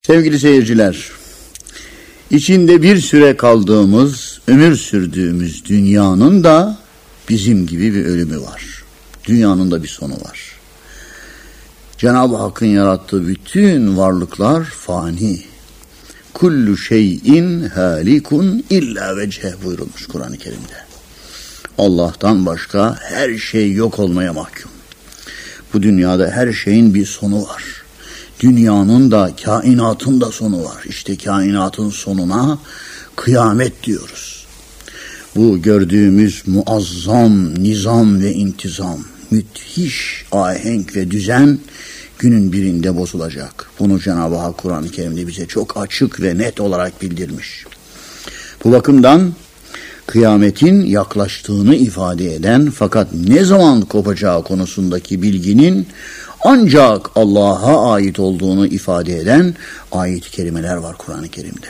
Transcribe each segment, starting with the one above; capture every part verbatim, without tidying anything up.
Sevgili seyirciler, içinde bir süre kaldığımız, ömür sürdüğümüz dünyanın da bizim gibi bir ölümü var. Dünyanın da bir sonu var. Cenab-ı Hakk'ın yarattığı bütün varlıklar fani. Kullu şeyin halikun illa vecheh buyurulmuş Kur'an-ı Kerim'de. Allah'tan başka her şey yok olmaya mahkum. Bu dünyada her şeyin bir sonu var. Dünyanın da, kainatın da sonu var. İşte kainatın sonuna kıyamet diyoruz. Bu gördüğümüz muazzam nizam ve intizam, müthiş ahenk ve düzen günün birinde bozulacak. Bunu Cenab-ı Hak Kur'an-ı Kerim'de bize çok açık ve net olarak bildirmiş. Bu bakımdan kıyametin yaklaştığını ifade eden fakat ne zaman kopacağı konusundaki bilginin ancak Allah'a ait olduğunu ifade eden ayet-i kerimeler var Kur'an-ı Kerim'de.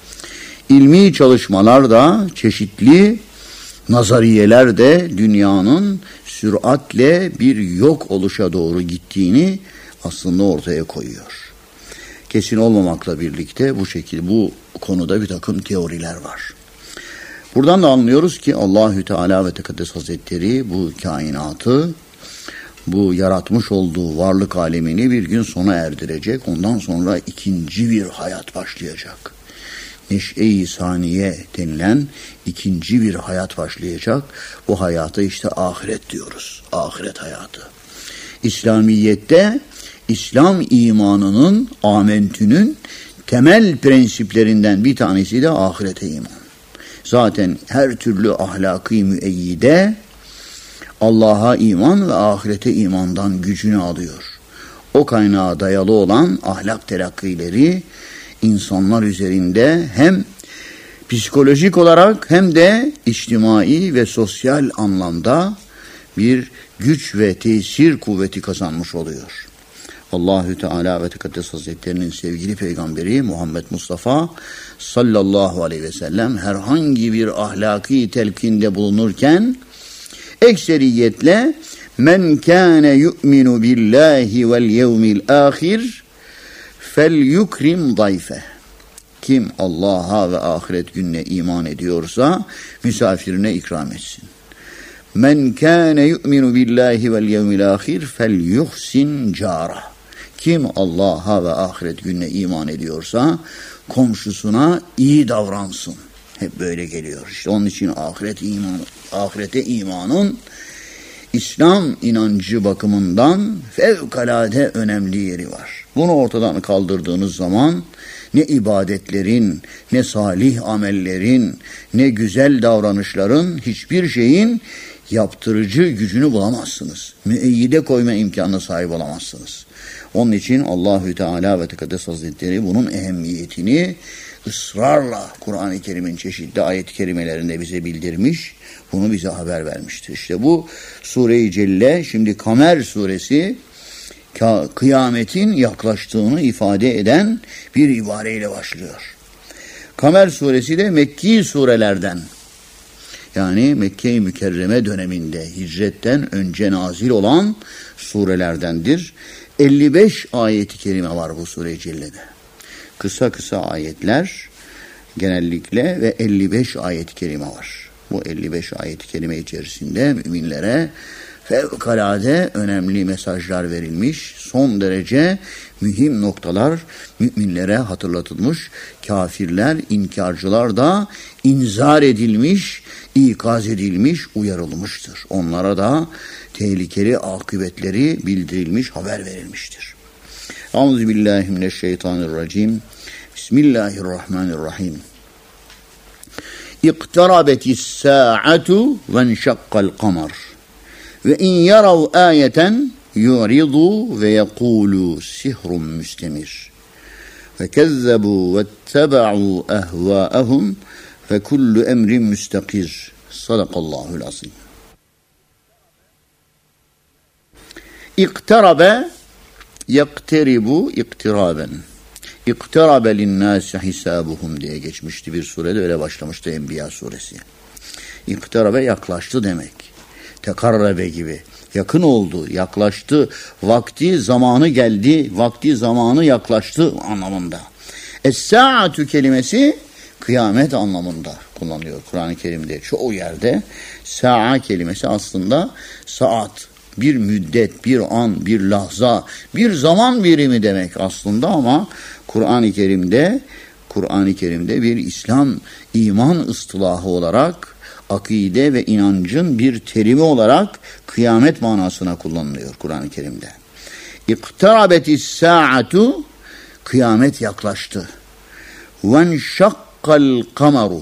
İlmi çalışmalar da, çeşitli nazariyeler de dünyanın süratle bir yok oluşa doğru gittiğini aslında ortaya koyuyor. Kesin olmamakla birlikte bu şekilde bu konuda bir takım teoriler var. Buradan da anlıyoruz ki Allahü Teala ve Tekaddes Hazretleri bu kainatı, bu yaratmış olduğu varlık alemini bir gün sona erdirecek. Ondan sonra ikinci bir hayat başlayacak. Neş'e-i saniye denilen ikinci bir hayat başlayacak. Bu hayata işte ahiret diyoruz. Ahiret hayatı. İslamiyet'te İslam imanının, amentünün temel prensiplerinden bir tanesi de ahirete iman. Zaten her türlü ahlaki müeyyide Allah'a iman ve ahirete imandan gücünü alıyor. O kaynağa dayalı olan ahlak terakkileri insanlar üzerinde hem psikolojik olarak hem de içtimai ve sosyal anlamda bir güç ve tesir kuvveti kazanmış oluyor. Allahü Teala ve Tekaddes Hazretlerinin sevgili peygamberi Muhammed Mustafa sallallahu aleyhi ve sellem herhangi bir ahlaki telkinde bulunurken ekseriyetle men kâne yu'minu billahi vel yevmil âhir fel yukrim dayfe. Kim Allah'a ve ahiret gününe iman ediyorsa misafirine ikram etsin. Men kâne yu'minu billahi vel yevmil âhir fel yuhsin câra. Kim Allah'a ve ahiret gününe iman ediyorsa komşusuna iyi davransın. Hep böyle geliyor. İşte onun için ahiret imanı, ahirete imanın İslam inancı bakımından fevkalade önemli yeri var. Bunu ortadan kaldırdığınız zaman ne ibadetlerin, ne salih amellerin, ne güzel davranışların, hiçbir şeyin yaptırıcı gücünü bulamazsınız. Müeyyide koyma imkanına sahip olamazsınız. Onun için Allahü Teala ve Tekaddes Hazretleri bunun ehemmiyetini ısrarla Kur'an-ı Kerim'in çeşitli ayet-i kerimelerinde bize bildirmiş, bunu bize haber vermiştir. İşte bu Sure-i Celle, şimdi Kamer suresi, kıyametin yaklaştığını ifade eden bir ibareyle başlıyor. Kamer suresi de Mekki surelerden, yani Mekke-i Mükerreme döneminde hicretten önce nazil olan surelerdendir. elli beş ayet-i kerime var bu Sure-i Celle'de. Kısa kısa ayetler genellikle ve elli beş ayet-i kerime var. Bu elli beş ayet-i kerime içerisinde müminlere fevkalade önemli mesajlar verilmiş, son derece mühim noktalar müminlere hatırlatılmış, kafirler, inkarcılar da inzar edilmiş, ikaz edilmiş, uyarılmıştır. Onlara da tehlikeli akıbetleri bildirilmiş, haber verilmiştir. Euzubillahimineşşeytanirracim. Bismillahirrahmanirrahim. İktarabetis sa'atu ve enşakkal kamar. Ve in yarav ayeten yuridu ve yekulu sihrun müstemir. Ve kezzebu ve teba'u ehvâehum ve kullu emrin müstakir. Sadakallahul azim. İktarabe yakteribu iktiraben. İktirabe linnâsi hisabuhum diye geçmişti bir surede, öyle başlamıştı Enbiya suresi. İktirabe yaklaştı demek. Tekarrabe gibi. Yakın oldu, yaklaştı, vakti zamanı geldi, vakti zamanı yaklaştı anlamında. Es-sa'atu kelimesi kıyamet anlamında kullanılıyor Kur'an-ı Kerim'de. Çoğu yerde sa'a kelimesi aslında saat, bir müddet, bir an, bir lahza, bir zaman birimi demek aslında ama Kur'an-ı Kerim'de Kur'an-ı Kerim'de bir İslam iman ıstılahı olarak akide ve inancın bir terimi olarak kıyamet manasına kullanılıyor Kur'an-ı Kerim'de. İktarabetis sa'atu, kıyamet yaklaştı. Venşakkal kamaru,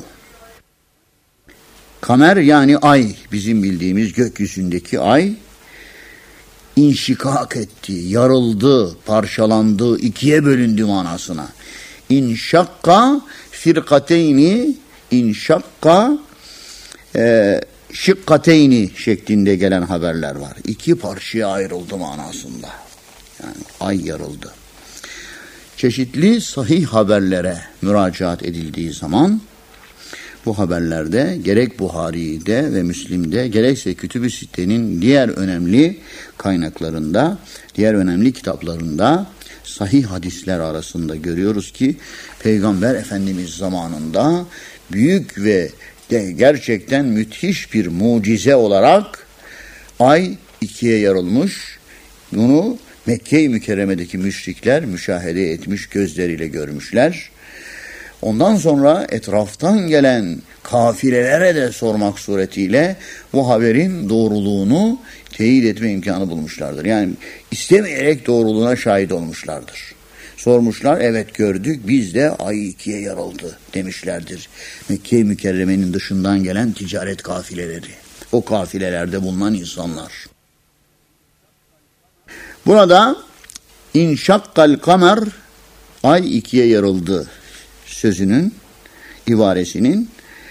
kamer yani ay, bizim bildiğimiz gökyüzündeki ay inşikak etti, yarıldı, parçalandı, ikiye bölündü manasına. İnşakka firkateyni, inşakka e, şıkkateyni şeklinde gelen haberler var. İki parçaya ayrıldı manasında. Yani ay yarıldı. Çeşitli sahih haberlere müracaat edildiği zaman bu haberlerde gerek Buhari'de ve Müslim'de gerekse Kütüb-i Sitte'nin diğer önemli kaynaklarında, diğer önemli kitaplarında sahih hadisler arasında görüyoruz ki Peygamber Efendimiz zamanında büyük ve de gerçekten müthiş bir mucize olarak ay ikiye yarılmış. Bunu Mekke-i Mükerreme'deki müşrikler müşahede etmiş, gözleriyle görmüşler. Ondan sonra etraftan gelen kafilelere de sormak suretiyle bu haberin doğruluğunu teyit etme imkanı bulmuşlardır. Yani istemeyerek doğruluğuna şahit olmuşlardır. Sormuşlar, evet gördük, biz de ay ikiye yarıldı demişlerdir. Mekke-i Mükerreme'nin dışından gelen ticaret kafileleri, o kafilelerde bulunan insanlar. Burada inşakkal kamer, ay ikiye yarıldı sözünün, ibaresinin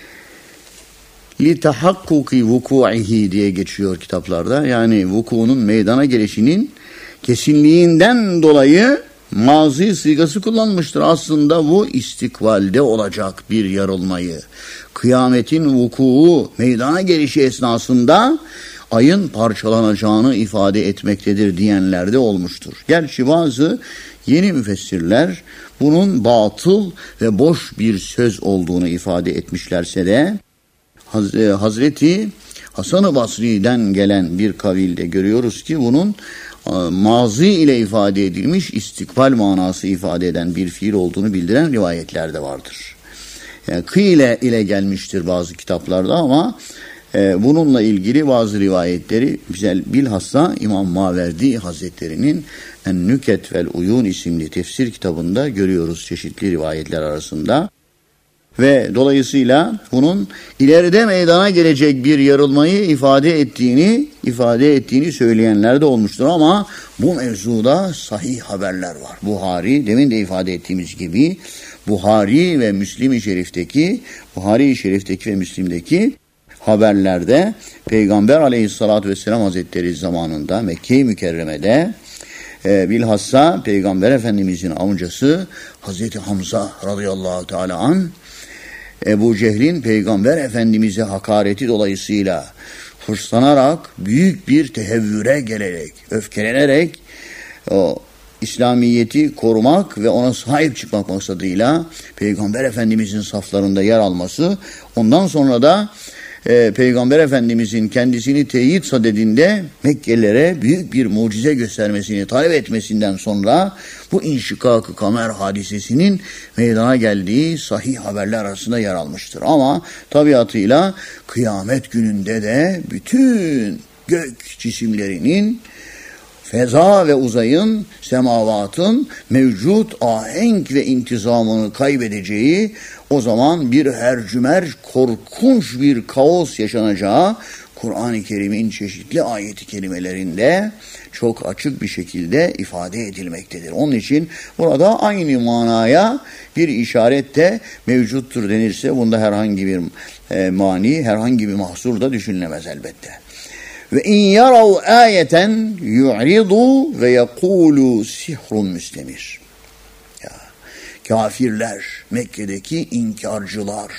li tahakkuki vuku'ihi diye geçiyor kitaplarda. Yani vuku'nun meydana gelişinin kesinliğinden dolayı mazi sigası kullanmıştır. Aslında bu istikbalde olacak bir yarılmayı, kıyametin vuku'u meydana gelişi esnasında ayın parçalanacağını ifade etmektedir diyenler de olmuştur. Gerçi bazı yeni müfessirler bunun batıl ve boş bir söz olduğunu ifade etmişlerse de Hazreti Hasan-ı Basri'den gelen bir kavilde görüyoruz ki bunun mazi ile ifade edilmiş istikbal manası ifade eden bir fiil olduğunu bildiren rivayetler de vardır. Yani kıyle ile gelmiştir bazı kitaplarda ama e, bununla ilgili bazı rivayetleri güzel, bilhassa İmam Maverdi Hazretleri'nin En-Nüket vel Uyun isimli tefsir kitabında görüyoruz çeşitli rivayetler arasında. Ve dolayısıyla bunun ileride meydana gelecek bir yarılmayı ifade ettiğini ifade ettiğini söyleyenler de olmuştur ama bu mevzuda sahih haberler var. Buhari, demin de ifade ettiğimiz gibi Buhari ve Müslim-i Şerif'teki Buhari-i Şerif'teki ve Müslim'deki haberlerde Peygamber Aleyhisselatü Vesselam Hazretleri zamanında Mekke-i Mükerreme'de e, bilhassa Peygamber Efendimizin amcası Hazreti Hamza radıyallahu teala an Ebu Cehil'in Peygamber Efendimiz'e hakareti dolayısıyla hırslanarak, büyük bir tehevvüre gelerek, öfkelenerek o İslamiyet'i korumak ve ona sahip çıkmak maksadıyla Peygamber Efendimiz'in saflarında yer alması, ondan sonra da e, Peygamber Efendimiz'in kendisini teyit sadedinde Mekkelilere büyük bir mucize göstermesini talep etmesinden sonra bu inşikak-ı kamer hadisesinin meydana geldiği sahih haberler arasında yer almıştır. Ama tabiatıyla kıyamet gününde de bütün gök cisimlerinin, feza ve uzayın, semavatın mevcut ahenk ve intizamını kaybedeceği, o zaman bir hercümer, korkunç bir kaos yaşanacağı Kur'an-ı Kerim'in çeşitli ayet-i kerimelerinde çok açık bir şekilde ifade edilmektedir. Onun için burada aynı manaya bir işaret de mevcuttur denirse bunda herhangi bir e, mani, herhangi bir mahsur da düşünülemez elbette. Ve in yarav ayeten yu'ridu ve yekulu sihrun müstemir. Ya, kafirler, Mekke'deki inkarcılar,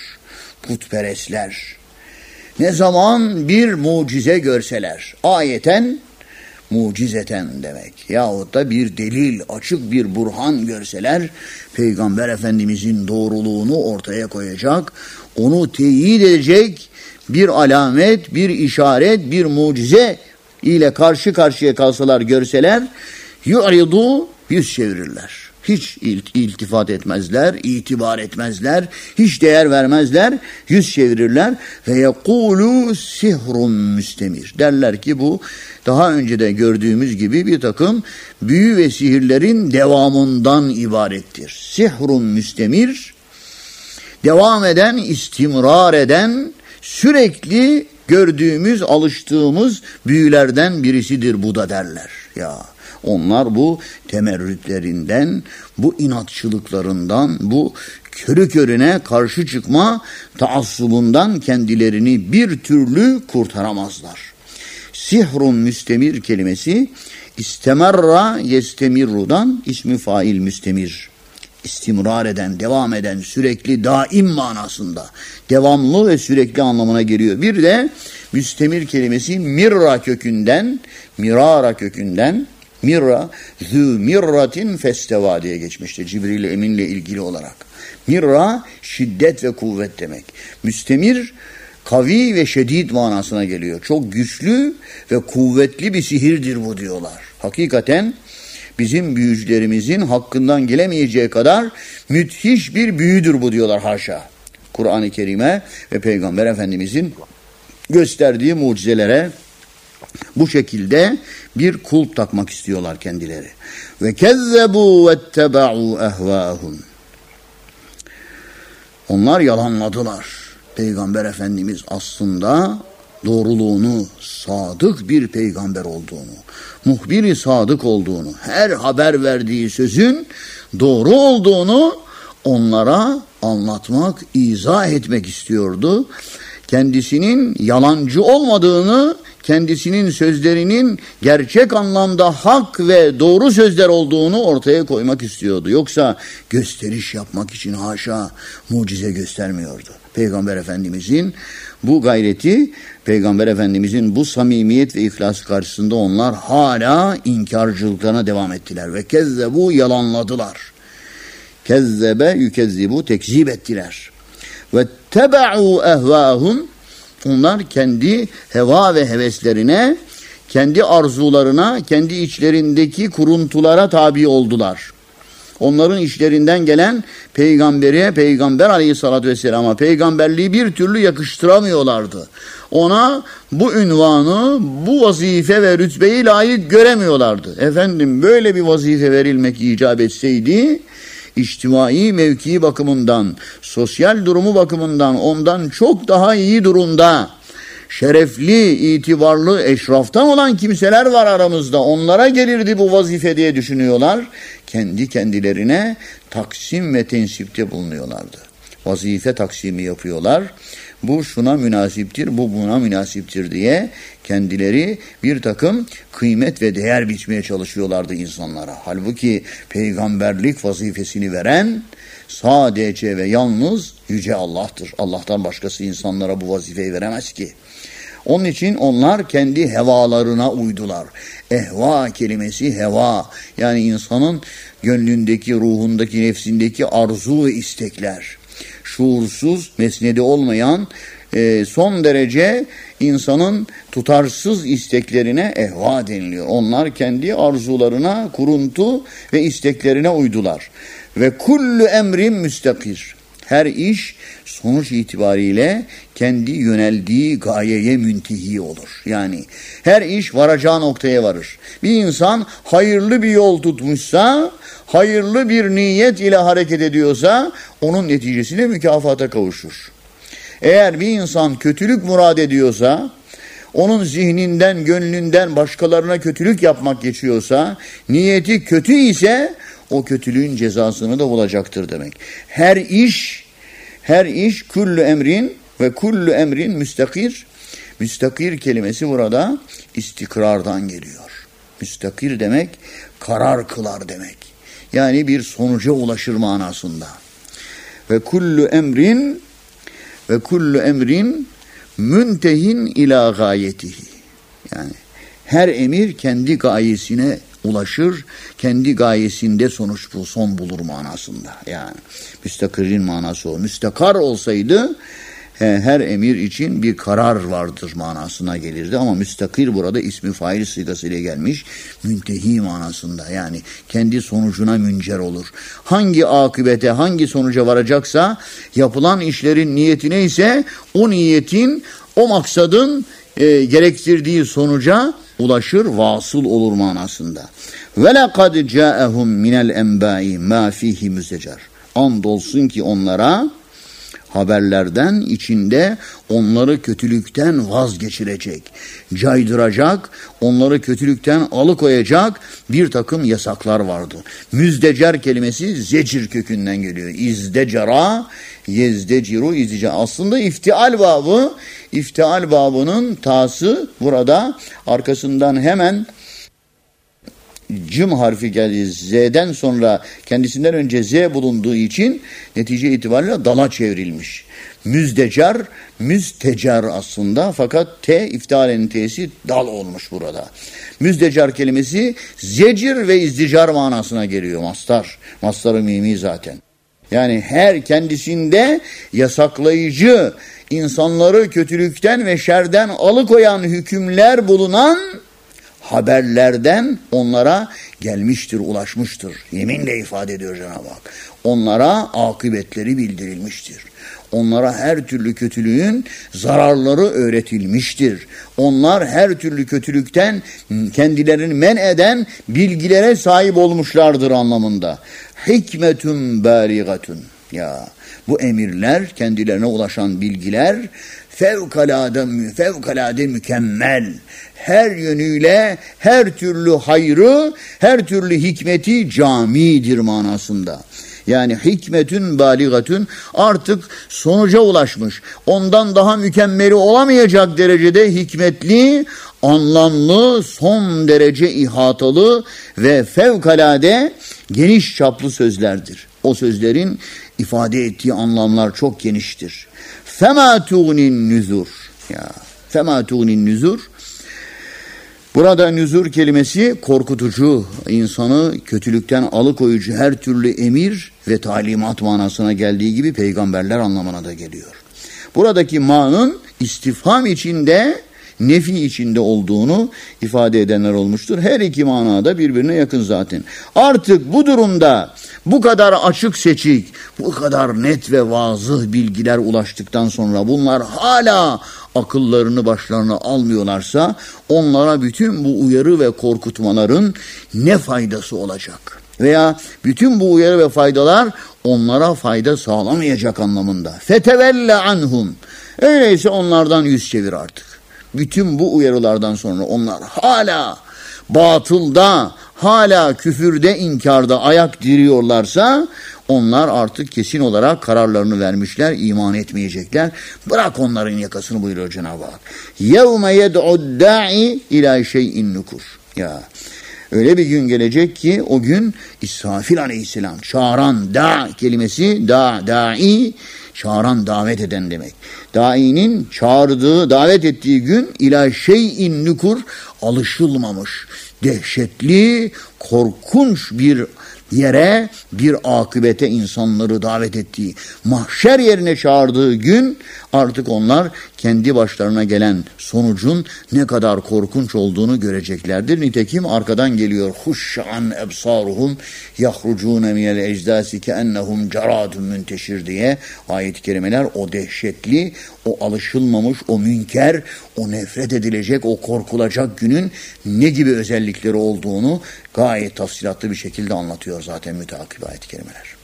putperestler ne zaman bir mucize görseler, ayeten mucizeten demek. Yahut da bir delil, açık bir burhan görseler, Peygamber Efendimizin doğruluğunu ortaya koyacak, onu teyit edecek bir alamet, bir işaret, bir mucize ile karşı karşıya kalsalar, görseler, yu'ridu, yüz çevirirler. Hiç iltifat etmezler, itibar etmezler, hiç değer vermezler, yüz çevirirler ve yekulu sihrun müstemir. Derler ki bu daha önce de gördüğümüz gibi bir takım büyü ve sihirlerin devamından ibarettir. Sihrun müstemir, devam eden, istimrar eden, sürekli gördüğümüz, alıştığımız büyülerden birisidir bu da derler. Ya onlar bu temerrütlerinden, bu inatçılıklarından, bu körü körüne karşı çıkma taassubundan kendilerini bir türlü kurtaramazlar. Sihrun müstemir kelimesi istemerra yestemirru'dan ismi fail müstemir. İstimrar eden, devam eden, sürekli, daim manasında. Devamlı ve sürekli anlamına geliyor. Bir de müstemir kelimesi mirra kökünden, mirara kökünden, mirra, zü mirratin festeva diye geçmişti Cibril Emin'le ilgili olarak. Mirra, şiddet ve kuvvet demek. Müstemir, kavi ve şedid manasına geliyor. Çok güçlü ve kuvvetli bir sihirdir bu diyorlar. Hakikaten bizim büyücülerimizin hakkından gelemeyeceği kadar müthiş bir büyüdür bu diyorlar haşa. Kur'an-ı Kerim'e ve Peygamber Efendimizin gösterdiği mucizelere bu şekilde bir kulp takmak istiyorlar kendileri. Ve kezzebu vettebe'u ehvâhum. Onlar yalanladılar. Peygamber Efendimiz aslında doğruluğunu, sadık bir peygamber olduğunu, muhbir-i sadık olduğunu, her haber verdiği sözün doğru olduğunu onlara anlatmak, izah etmek istiyordu. Kendisinin yalancı olmadığını, kendisinin sözlerinin gerçek anlamda hak ve doğru sözler olduğunu ortaya koymak istiyordu. Yoksa gösteriş yapmak için haşa mucize göstermiyordu. Peygamber Efendimizin bu gayreti, Peygamber Efendimizin bu samimiyet ve ihlas karşısında onlar hala inkarcılıklarına devam ettiler. Ve kezzebu, yalanladılar. Kezzebe yükezzibu, tekzip ettiler. Ve tebe'u ehvâhum, onlar kendi heva ve heveslerine, kendi arzularına, kendi içlerindeki kuruntulara tabi oldular. Onların işlerinden gelen peygambere, Peygamber Aleyhisselatü Vesselam'a peygamberliği bir türlü yakıştıramıyorlardı. Ona bu ünvanı, bu vazife ve rütbeyi layık göremiyorlardı. Efendim böyle bir vazife verilmek icap etseydi, İçtimai mevkii bakımından, sosyal durumu bakımından ondan çok daha iyi durumda, şerefli, itibarlı, eşraftan olan kimseler var aramızda. Onlara gelirdi bu vazife diye düşünüyorlar. Kendi kendilerine taksim ve tensipte bulunuyorlardı. Vazife taksimi yapıyorlar. Bu şuna münasiptir, bu buna münasiptir diye kendileri bir takım kıymet ve değer biçmeye çalışıyorlardı insanlara. Halbuki peygamberlik vazifesini veren sadece ve yalnız Yüce Allah'tır. Allah'tan başkası insanlara bu vazifeyi veremez ki. Onun için onlar kendi hevalarına uydular. Ehva kelimesi heva. Yani insanın gönlündeki, ruhundaki, nefsindeki arzu ve istekler. Şuursuz, mesnedi olmayan, e, son derece insanın tutarsız isteklerine ehva deniliyor. Onlar kendi arzularına, kuruntu ve isteklerine uydular. Ve kullu emrin müstakir. Her iş sonuç itibariyle kendi yöneldiği gayeye müntehi olur. Yani her iş varacağı noktaya varır. Bir insan hayırlı bir yol tutmuşsa, hayırlı bir niyet ile hareket ediyorsa onun neticesinde mükafata kavuşur. Eğer bir insan kötülük murad ediyorsa, onun zihninden, gönlünden başkalarına kötülük yapmak geçiyorsa, niyeti kötü ise o kötülüğün cezasını da bulacaktır demek. Her iş, her iş kullu emrin ve kullu emrin müstakir. Müstakir kelimesi burada istikrardan geliyor. Müstakir demek karar kılar demek. Yani bir sonuca ulaşır manasında. Ve kullu emrin ve kullu emrin müntehin ila gayetihi. Yani Her emir kendi gayesine ulaşır, kendi gayesinde sonuç bu, son bulur manasında. Yani müstakirrin manası o. Müstakar olsaydı her emir için bir karar vardır manasına gelirdi. Ama müstakir burada ismi fail sigasıyla gelmiş. Müntehi manasında, yani kendi sonucuna müncer olur. Hangi akıbete, hangi sonuca varacaksa yapılan işlerin niyeti neyse o niyetin, o maksadın e, gerektirdiği sonuca ulaşır, vasıl olur manasında. Ve lekad ca'ehum minel enba'i ma fihi müzecer. Andolsun ki onlara haberlerden içinde onları kötülükten vazgeçirecek, caydıracak, onları kötülükten alıkoyacak bir takım yasaklar vardı. Müzdecer kelimesi zecir kökünden geliyor. İzdecera, yezdeciru, izdica. Aslında iftial babı, iftial babının tası burada, arkasından hemen cim harfi geldi. Z'den sonra kendisinden önce Z bulunduğu için netice itibariyle dala çevrilmiş. Müzdecer, müstecer aslında, fakat T iftalenin T'si dal olmuş burada. Müzdecer kelimesi zecir ve izdicar manasına geliyor. Mastar. Mastarı mimi zaten. Yani her kendisinde yasaklayıcı, insanları kötülükten ve şerden alıkoyan hükümler bulunan haberlerden onlara gelmiştir, ulaşmıştır. Yeminle ifade ediyor Cenab-ı Hak. Onlara akıbetleri bildirilmiştir. Onlara her türlü kötülüğün zararları öğretilmiştir. Onlar her türlü kötülükten kendilerini men eden bilgilere sahip olmuşlardır anlamında. Hikmetun baligatun. Ya bu emirler, kendilerine ulaşan bilgiler fevkalade, fevkalade mükemmel. Her yönüyle her türlü hayrı, her türlü hikmeti camidir manasında. Yani hikmetün baligatün, artık sonuca ulaşmış. Ondan daha mükemmeli olamayacak derecede hikmetli, anlamlı, son derece ihatalı ve fevkalade geniş çaplı sözlerdir. O sözlerin ifade ettiği anlamlar çok geniştir. Fema tuğnin nüzur. Ya, fema tuğnin nüzur. Burada nüzur kelimesi korkutucu, insanı kötülükten alıkoyucu her türlü emir ve talimat manasına geldiği gibi peygamberler anlamına da geliyor. Buradaki ma'nın istifham içinde, nefi içinde olduğunu ifade edenler olmuştur. Her iki manada birbirine yakın zaten. Artık bu durumda bu kadar açık seçik, bu kadar net ve vazıh bilgiler ulaştıktan sonra bunlar hala akıllarını başlarına almıyorlarsa onlara bütün bu uyarı ve korkutmaların ne faydası olacak? Veya bütün bu uyarı ve faydalar onlara fayda sağlamayacak anlamında. Fetevelle anhum. Öyleyse onlardan yüz çevir artık. Bütün bu uyarılardan sonra onlar hala batılda, hala küfürde, inkarda ayak diriyorlarsa onlar artık kesin olarak kararlarını vermişler, iman etmeyecekler. Bırak onların yakasını buyuruyor Cenab-ı Hak. يَوْمَ يَدْعُ الدَّاعِ اِلَى شَيْءٍ نُكُرٍ. Ya öyle bir gün gelecek ki o gün İsrafil aleyhisselam çağıran, da kelimesi da, da'i, çağıran, davet eden demek. Dainin çağırdığı, davet ettiği gün ila şeyin nukur, alışılmamış, dehşetli, korkunç bir yere, bir akıbete insanları davet ettiği, mahşer yerine çağırdığı gün artık onlar kendi başlarına gelen sonucun ne kadar korkunç olduğunu göreceklerdir. Nitekim arkadan geliyor. Huşşan ebsaruhum yahrucune minel ecdasi keennehum caradun münteşir diye ayet-i kerimeler o dehşetli, o alışılmamış, o münker, o nefret edilecek, o korkulacak günün ne gibi özellikleri olduğunu gayet tafsilatlı bir şekilde anlatıyor zaten müteakip ayet-i kerimeler.